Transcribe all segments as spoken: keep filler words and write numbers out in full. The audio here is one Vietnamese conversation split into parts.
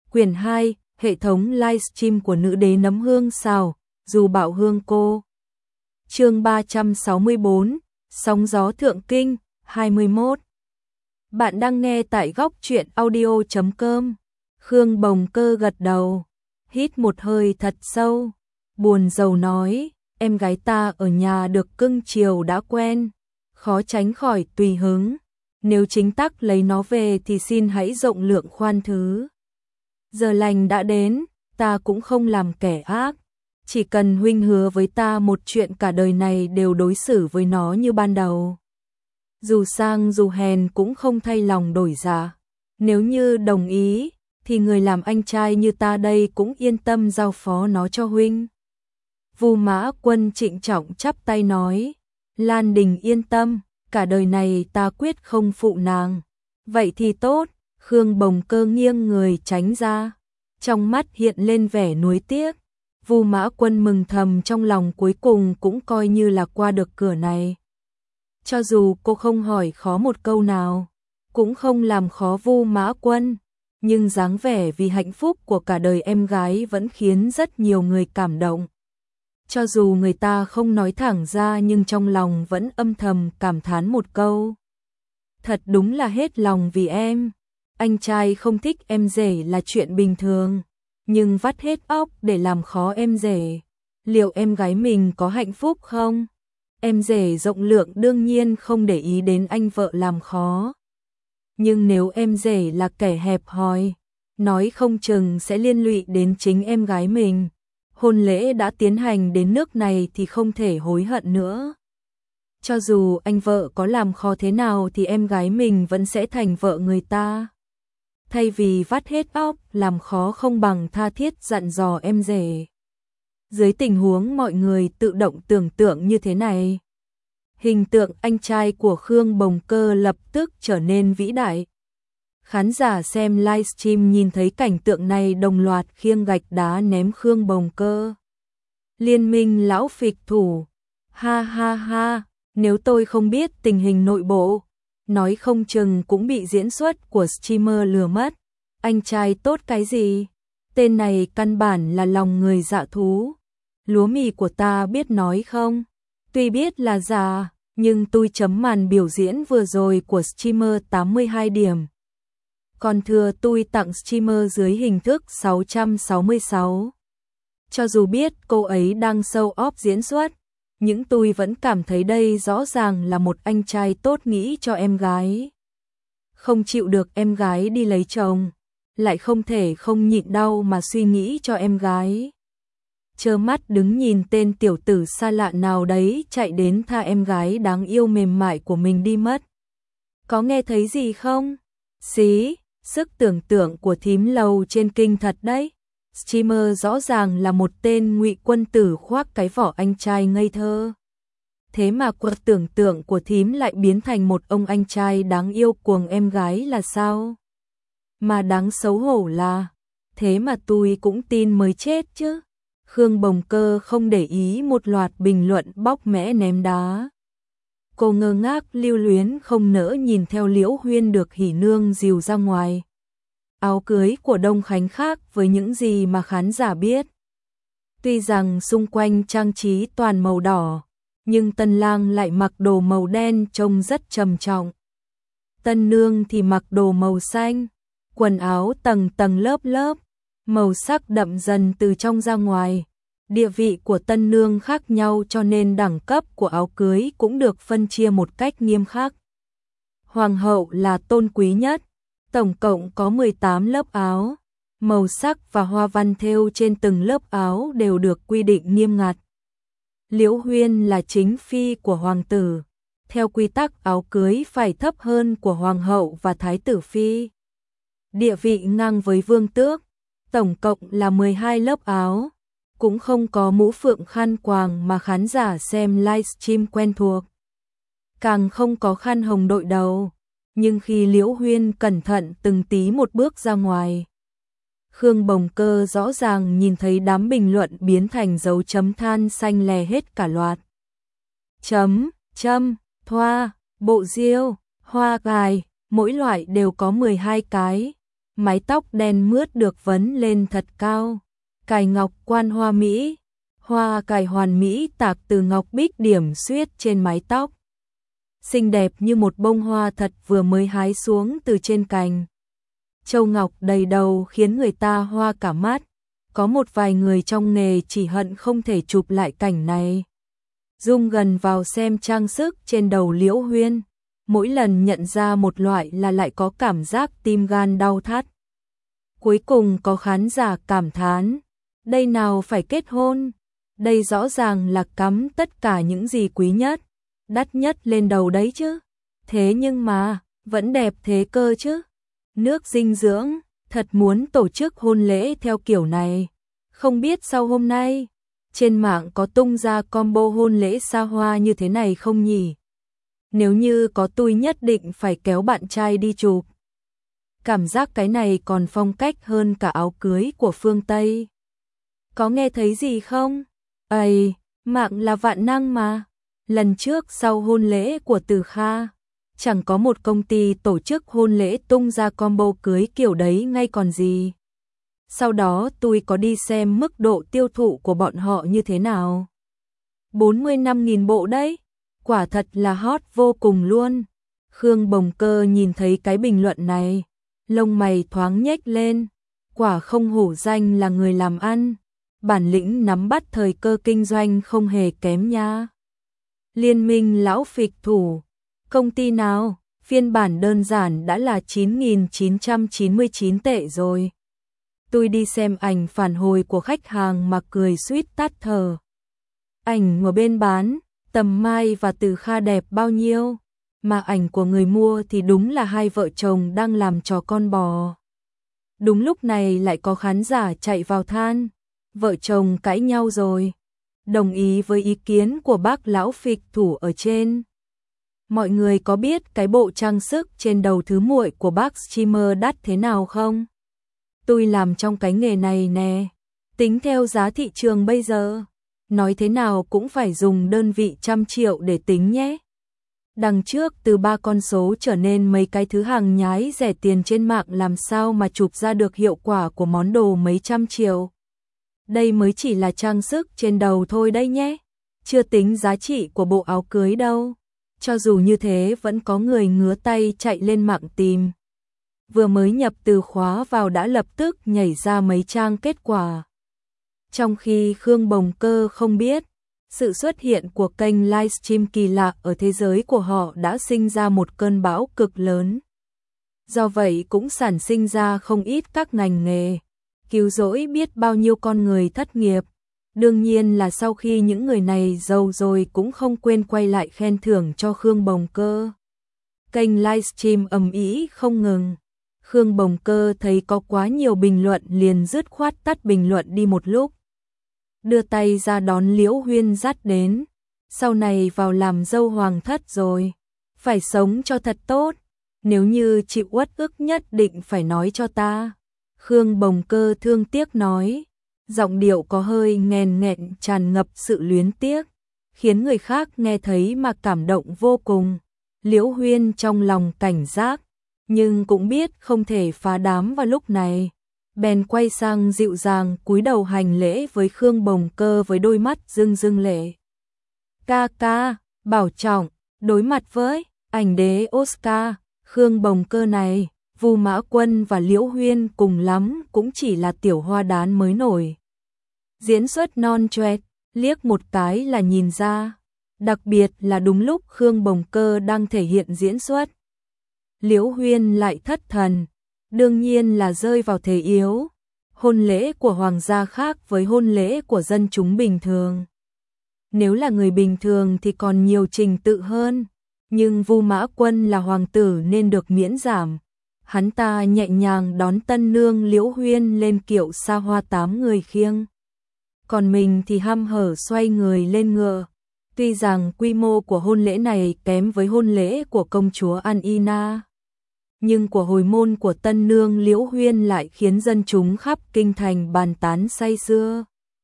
Quyển hai, hệ thống livestream của nữ đế nấm hương xào, dù bảo hương cô. Chương ba trăm sáu mươi tư, sóng gió thượng kinh, hai mươi mốt. Bạn đang nghe tại góc truyện audio chấm com. Khương Bồng Cơ gật đầu, hít một hơi thật sâu, buồn rầu nói, em gái ta ở nhà được cưng chiều đã quen, khó tránh khỏi tùy hứng. Nếu chính tắc lấy nó về thì xin hãy rộng lượng khoan thứ. Giờ lành đã đến, ta cũng không làm kẻ ác. Chỉ cần huynh hứa với ta một chuyện cả đời này đều đối xử với nó như ban đầu. Dù sang dù hèn cũng không thay lòng đổi dạ. Nếu như đồng ý, thì người làm anh trai như ta đây cũng yên tâm giao phó nó cho huynh. Vu Mã Quân trịnh trọng chắp tay nói, Lan Đình yên tâm, cả đời này ta quyết không phụ nàng. Vậy thì tốt. Khương Bồng Cơ nghiêng người tránh ra, trong mắt hiện lên vẻ nuối tiếc. Vu Mã Quân mừng thầm trong lòng, cuối cùng cũng coi như là qua được cửa này. Cho dù cô không hỏi khó một câu nào, cũng không làm khó Vu Mã Quân, nhưng dáng vẻ vì hạnh phúc của cả đời em gái vẫn khiến rất nhiều người cảm động. Cho dù người ta không nói thẳng ra nhưng trong lòng vẫn âm thầm cảm thán một câu. Thật đúng là hết lòng vì em. Anh trai không thích em rể là chuyện bình thường, nhưng vắt hết óc để làm khó em rể. Liệu em gái mình có hạnh phúc không? Em rể rộng lượng đương nhiên không để ý đến anh vợ làm khó. Nhưng nếu em rể là kẻ hẹp hòi, nói không chừng sẽ liên lụy đến chính em gái mình. Hôn lễ đã tiến hành đến nước này thì không thể hối hận nữa. Cho dù anh vợ có làm khó thế nào thì em gái mình vẫn sẽ thành vợ người ta. Thay vì vắt hết óc làm khó không bằng tha thiết dặn dò em rể. Dưới tình huống mọi người tự động tưởng tượng như thế này, hình tượng anh trai của Khương Bồng Cơ lập tức trở nên vĩ đại. Khán giả xem livestream nhìn thấy cảnh tượng này đồng loạt khiêng gạch đá ném Khương Bồng Cơ. Liên minh lão phịch thủ, ha ha ha, nếu tôi không biết tình hình nội bộ, nói không chừng cũng bị diễn xuất của streamer lừa mất. Anh trai tốt cái gì? Tên này căn bản là lòng người dạ thú. Lúa mì của ta biết nói không? Tuy biết là giả, nhưng tôi chấm màn biểu diễn vừa rồi của streamer tám mươi hai điểm. Còn thừa tôi tặng streamer dưới hình thức sáu trăm sáu mươi sáu. Cho dù biết cô ấy đang show off diễn xuất, nhưng tôi vẫn cảm thấy đây rõ ràng là một anh trai tốt nghĩ cho em gái. Không chịu được em gái đi lấy chồng, lại không thể không nhịn đau mà suy nghĩ cho em gái. Trơ mắt đứng nhìn tên tiểu tử xa lạ nào đấy chạy đến tha em gái đáng yêu mềm mại của mình đi mất. Có nghe thấy gì không? Xí, sức tưởng tượng của thím lầu trên kinh thật đấy. Streamer rõ ràng là một tên ngụy quân tử khoác cái vỏ anh trai ngây thơ. Thế mà cuộc tưởng tượng của thím lại biến thành một ông anh trai đáng yêu cuồng em gái là sao? Mà đáng xấu hổ là, thế mà tôi cũng tin mới chết chứ. Khương Bồng Cơ không để ý một loạt bình luận bóc mẽ ném đá. Cô ngơ ngác lưu luyến không nỡ nhìn theo Liễu Huyên được hỉ nương dìu ra ngoài. Áo cưới của Đông Khánh khác với những gì mà khán giả biết. Tuy rằng xung quanh trang trí toàn màu đỏ, nhưng tân lang lại mặc đồ màu đen trông rất trầm trọng. Tân nương thì mặc đồ màu xanh, quần áo tầng tầng lớp lớp, màu sắc đậm dần từ trong ra ngoài. Địa vị của tân nương khác nhau cho nên đẳng cấp của áo cưới cũng được phân chia một cách nghiêm khắc. Hoàng hậu là tôn quý nhất, tổng cộng có mười tám lớp áo, màu sắc và hoa văn thêu trên từng lớp áo đều được quy định nghiêm ngặt. Liễu Huyên là chính phi của hoàng tử, theo quy tắc áo cưới phải thấp hơn của hoàng hậu và thái tử phi. Địa vị ngang với vương tước, tổng cộng là mười hai lớp áo, cũng không có mũ phượng khăn quàng mà khán giả xem livestream quen thuộc. Càng không có khăn hồng đội đầu, nhưng khi Liễu Huyên cẩn thận từng tí một bước ra ngoài, Khương Bồng Cơ rõ ràng nhìn thấy đám bình luận biến thành dấu chấm than xanh lè hết cả loạt. Chấm, châm, thoa, bộ diêu, hoa gài, mỗi loại đều có mười hai cái. mái tóc đen mướt được vấn lên thật cao, cài ngọc quan hoa mỹ, hoa cài hoàn mỹ tạc từ ngọc bích điểm xuyết trên mái tóc. Xinh đẹp như một bông hoa thật vừa mới hái xuống từ trên cành. Châu ngọc đầy đầu khiến người ta hoa cả mắt, có một vài người trong nghề chỉ hận không thể chụp lại cảnh này. Zoom gần vào xem trang sức trên đầu Liễu Huyên, mỗi lần nhận ra một loại là lại có cảm giác tim gan đau thắt. Cuối cùng có khán giả cảm thán, đây nào phải kết hôn, đây rõ ràng là cắm tất cả những gì quý nhất, đắt nhất lên đầu đấy chứ. Thế nhưng mà, vẫn đẹp thế cơ chứ. Nước dinh dưỡng, thật muốn tổ chức hôn lễ theo kiểu này. Không biết sau hôm nay, trên mạng có tung ra combo hôn lễ xa hoa như thế này không nhỉ? Nếu như có tôi nhất định phải kéo bạn trai đi chụp. Cảm giác cái này còn phong cách hơn cả áo cưới của phương Tây. Có nghe thấy gì không? Ây, mạng là vạn năng mà. Lần trước sau hôn lễ của Từ Kha, chẳng có một công ty tổ chức hôn lễ tung ra combo cưới kiểu đấy ngay còn gì. Sau đó tôi có đi xem mức độ tiêu thụ của bọn họ như thế nào. bốn mươi lăm nghìn bộ đấy, quả thật là hot vô cùng luôn. Khương Bồng Cơ nhìn thấy cái bình luận này, lông mày thoáng nhếch lên, quả không hổ danh là người làm ăn, bản lĩnh nắm bắt thời cơ kinh doanh không hề kém nha. Liên minh lão phịch thủ, công ty nào, phiên bản đơn giản đã là chín nghìn chín trăm chín mươi chín tệ rồi. Tôi đi xem ảnh phản hồi của khách hàng mà cười suýt tắt thở. Ảnh ở bên bán, Tầm Mai và Từ Kha đẹp bao nhiêu, mà ảnh của người mua thì đúng là hai vợ chồng đang làm trò con bò. Đúng lúc này lại có khán giả chạy vào than, vợ chồng cãi nhau rồi, đồng ý với ý kiến của bác lão phịch thủ ở trên. Mọi người có biết cái bộ trang sức trên đầu thứ muội của bác streamer đắt thế nào không? Tôi làm trong cái nghề này nè, tính theo giá thị trường bây giờ, nói thế nào cũng phải dùng đơn vị trăm triệu để tính nhé. Đằng trước từ ba con số trở nên mấy cái thứ hàng nhái rẻ tiền trên mạng làm sao mà chụp ra được hiệu quả của món đồ mấy trăm triệu. Đây mới chỉ là trang sức trên đầu thôi đây nhé, chưa tính giá trị của bộ áo cưới đâu. Cho dù như thế vẫn có người ngứa tay chạy lên mạng tìm. Vừa mới nhập từ khóa vào đã lập tức nhảy ra mấy trang kết quả. Trong khi Khương Bồng Cơ không biết, sự xuất hiện của kênh livestream kỳ lạ ở thế giới của họ đã sinh ra một cơn bão cực lớn. Do vậy cũng sản sinh ra không ít các ngành nghề, cứu rỗi biết bao nhiêu con người thất nghiệp. Đương nhiên là sau khi những người này giàu rồi cũng không quên quay lại khen thưởng cho Khương Bồng Cơ. Kênh livestream ầm ĩ không ngừng. Khương Bồng Cơ thấy có quá nhiều bình luận liền dứt khoát tắt bình luận đi một lúc. Đưa tay ra đón Liễu Huyên dắt đến. Sau này vào làm dâu hoàng thất rồi, phải sống cho thật tốt. Nếu như chịu uất ức nhất định phải nói cho ta. Khương Bồng Cơ thương tiếc nói. Giọng điệu có hơi nghèn nghẹn tràn ngập sự luyến tiếc, khiến người khác nghe thấy mà cảm động vô cùng. Liễu Huyên trong lòng cảnh giác, nhưng cũng biết không thể phá đám vào lúc này. Bèn quay sang dịu dàng cúi đầu hành lễ với Khương Bồng Cơ với đôi mắt rưng rưng lệ. Ca ca, bảo trọng, đối mặt với ảnh đế Oscar, Khương Bồng Cơ này, Vu Mã Quân và Liễu Huyên cùng lắm cũng chỉ là tiểu hoa đán mới nổi. Diễn xuất non choẹt, liếc một cái là nhìn ra, đặc biệt là đúng lúc Khương Bồng Cơ đang thể hiện diễn xuất. Liễu Huyên lại thất thần, đương nhiên là rơi vào thế yếu. Hôn lễ của hoàng gia khác với hôn lễ của dân chúng bình thường. Nếu là người bình thường thì còn nhiều trình tự hơn, nhưng Vu Mã Quân là hoàng tử nên được miễn giảm. Hắn ta nhẹ nhàng đón tân nương Liễu Huyên lên kiệu xa hoa tám người khiêng. Còn mình thì hăm hở xoay người lên ngựa. Tuy rằng quy mô của hôn lễ này kém với hôn lễ của công chúa An Ina, nhưng của hồi môn của tân nương Liễu Huyên lại khiến dân chúng khắp kinh thành bàn tán say sưa.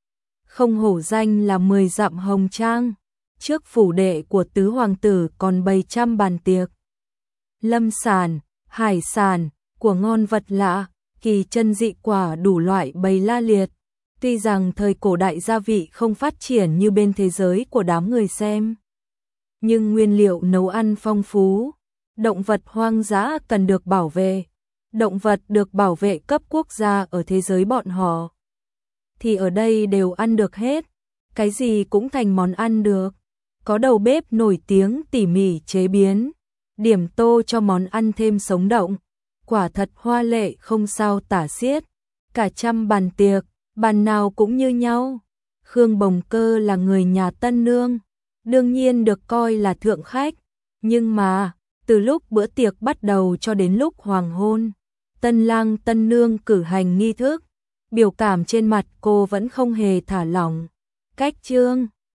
Không hổ danh là mười dặm hồng trang, trước phủ đệ của tứ hoàng tử còn bày trăm bàn tiệc. Lâm sản, hải sản, của ngon vật lạ, kỳ chân dị quả đủ loại bày la liệt. Tuy rằng thời cổ đại gia vị không phát triển như bên thế giới của đám người xem, nhưng nguyên liệu nấu ăn phong phú, động vật hoang dã cần được bảo vệ. Động vật được bảo vệ cấp quốc gia ở thế giới bọn họ, thì ở đây đều ăn được hết, cái gì cũng thành món ăn được. Có đầu bếp nổi tiếng tỉ mỉ chế biến, điểm tô cho món ăn thêm sống động, quả thật hoa lệ không sao tả xiết. Cả trăm bàn tiệc, bàn nào cũng như nhau. Khương Bồng Cơ là người nhà Tân Nương, đương nhiên được coi là thượng khách, nhưng mà từ lúc bữa tiệc bắt đầu cho đến lúc hoàng hôn, Tân Lang Tân Nương cử hành nghi thức, biểu cảm trên mặt cô vẫn không hề thả lỏng. Cách Trương